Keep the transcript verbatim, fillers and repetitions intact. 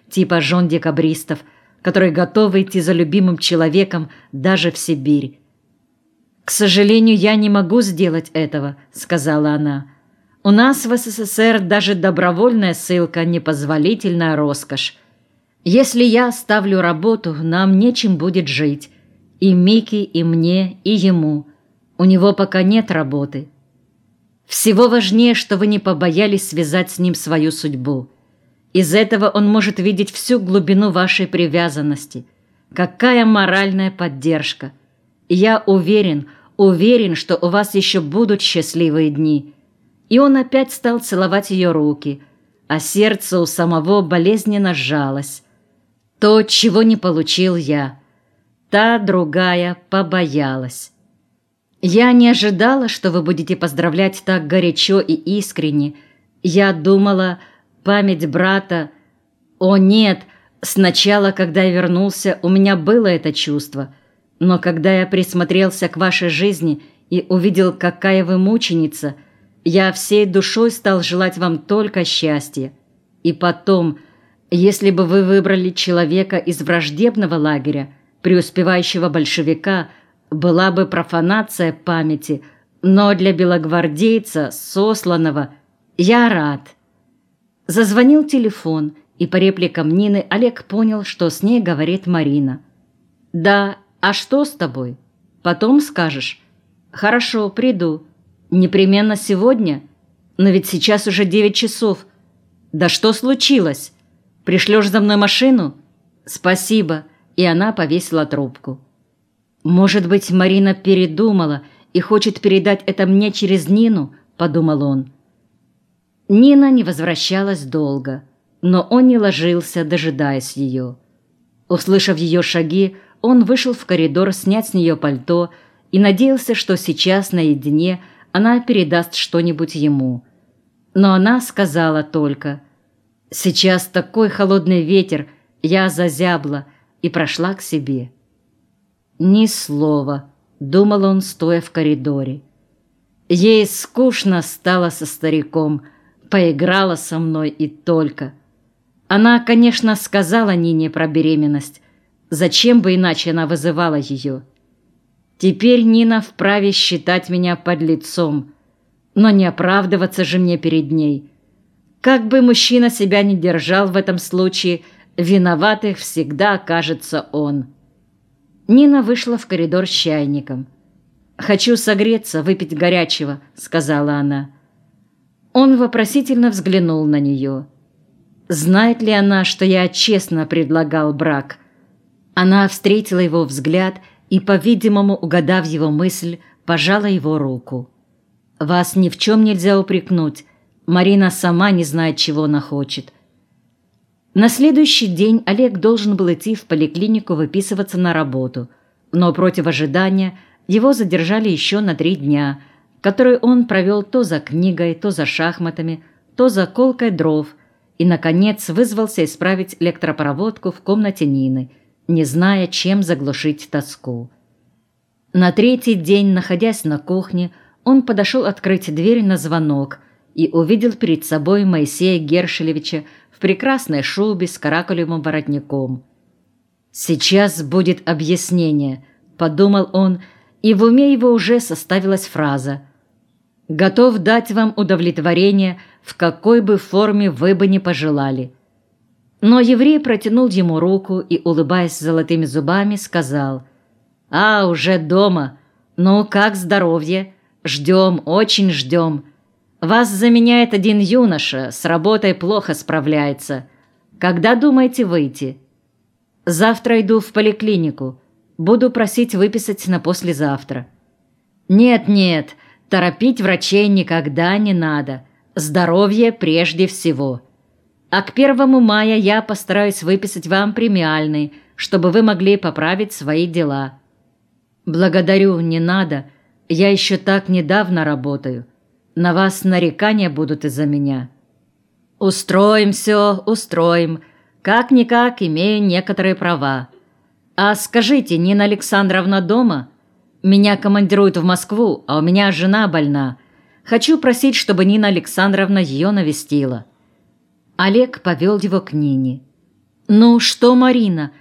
типа жен декабристов, которые готовы идти за любимым человеком даже в Сибирь. «К сожалению, я не могу сделать этого», — сказала она. «У нас в СССР даже добровольная ссылка — непозволительная роскошь. Если я оставлю работу, нам нечем будет жить. И Мике, и мне, и ему. У него пока нет работы. Всего важнее, что вы не побоялись связать с ним свою судьбу. Из этого он может видеть всю глубину вашей привязанности. Какая моральная поддержка! И я уверен, уверен, что у вас еще будут счастливые дни». И он опять стал целовать ее руки, а сердце у самого болезненно сжалось. То, чего не получил я. Та другая побоялась. «Я не ожидала, что вы будете поздравлять так горячо и искренне. Я думала, память брата...» «О, нет! Сначала, когда я вернулся, у меня было это чувство. Но когда я присмотрелся к вашей жизни и увидел, какая вы мученица, я всей душой стал желать вам только счастья. И потом, если бы вы выбрали человека из враждебного лагеря, преуспевающего большевика, была бы профанация памяти, но для белогвардейца, сосланного, я рад». Зазвонил телефон, и по репликам Нины Олег понял, что с ней говорит Марина. «Да, а что с тобой? Потом скажешь?» «Хорошо, приду. Непременно сегодня? Но ведь сейчас уже девять часов. Да что случилось? Пришлешь за мной машину?» «Спасибо». И она повесила трубку. «Может быть, Марина передумала и хочет передать это мне через Нину?» – подумал он. Нина не возвращалась долго, но он не ложился, дожидаясь ее. Услышав ее шаги, он вышел в коридор снять с нее пальто и надеялся, что сейчас наедине она передаст что-нибудь ему. Но она сказала только: «Сейчас такой холодный ветер, я зазябла», и прошла к себе. «Ни слова», — думал он, стоя в коридоре. «Ей скучно стало со стариком, поиграла со мной и только». Она, конечно, сказала Нине про беременность. Зачем бы иначе она вызывала ее? Теперь Нина вправе считать меня подлецом, но не оправдываться же мне перед ней. Как бы мужчина себя ни держал в этом случае, виноватых всегда окажется он. Нина вышла в коридор с чайником. «Хочу согреться, выпить горячего», — сказала она. Он вопросительно взглянул на нее. Знает ли она, что я честно предлагал брак? Она встретила его взгляд и, по-видимому, угадав его мысль, пожала его руку. «Вас ни в чем нельзя упрекнуть. Марина сама не знает, чего она хочет». На следующий день Олег должен был идти в поликлинику выписываться на работу, но против ожидания его задержали еще на три дня, которые он провел то за книгой, то за шахматами, то за колкой дров, и, наконец, вызвался исправить электропроводку в комнате Нины, не зная, чем заглушить тоску. На третий день, находясь на кухне, он подошел открыть дверь на звонок и увидел перед собой Моисея Гершелевича в прекрасной шубе с каракулевым воротником. «Сейчас будет объяснение», — подумал он, и в уме его уже составилась фраза: «Готов дать вам удовлетворение, в какой бы форме вы бы ни пожелали». Но еврей протянул ему руку и, улыбаясь золотыми зубами, сказал: «А, уже дома. Ну, как здоровье? Ждем, очень ждем. Вас заменяет один юноша, с работой плохо справляется. Когда думаете выйти?» «Завтра иду в поликлинику. Буду просить выписать на послезавтра». «Нет-нет, торопить врачей никогда не надо. Здоровье прежде всего. А к первому мая я постараюсь выписать вам премиальный, чтобы вы могли поправить свои дела». «Благодарю, не надо. Я еще так недавно работаю. На вас нарекания будут из-за меня». «Устроим все, устроим. Как-никак имею некоторые права. А скажите, Нина Александровна дома? Меня командируют в Москву, а у меня жена больна. Хочу просить, чтобы Нина Александровна ее навестила». Олег повел его к Нине. «Ну что, Марина,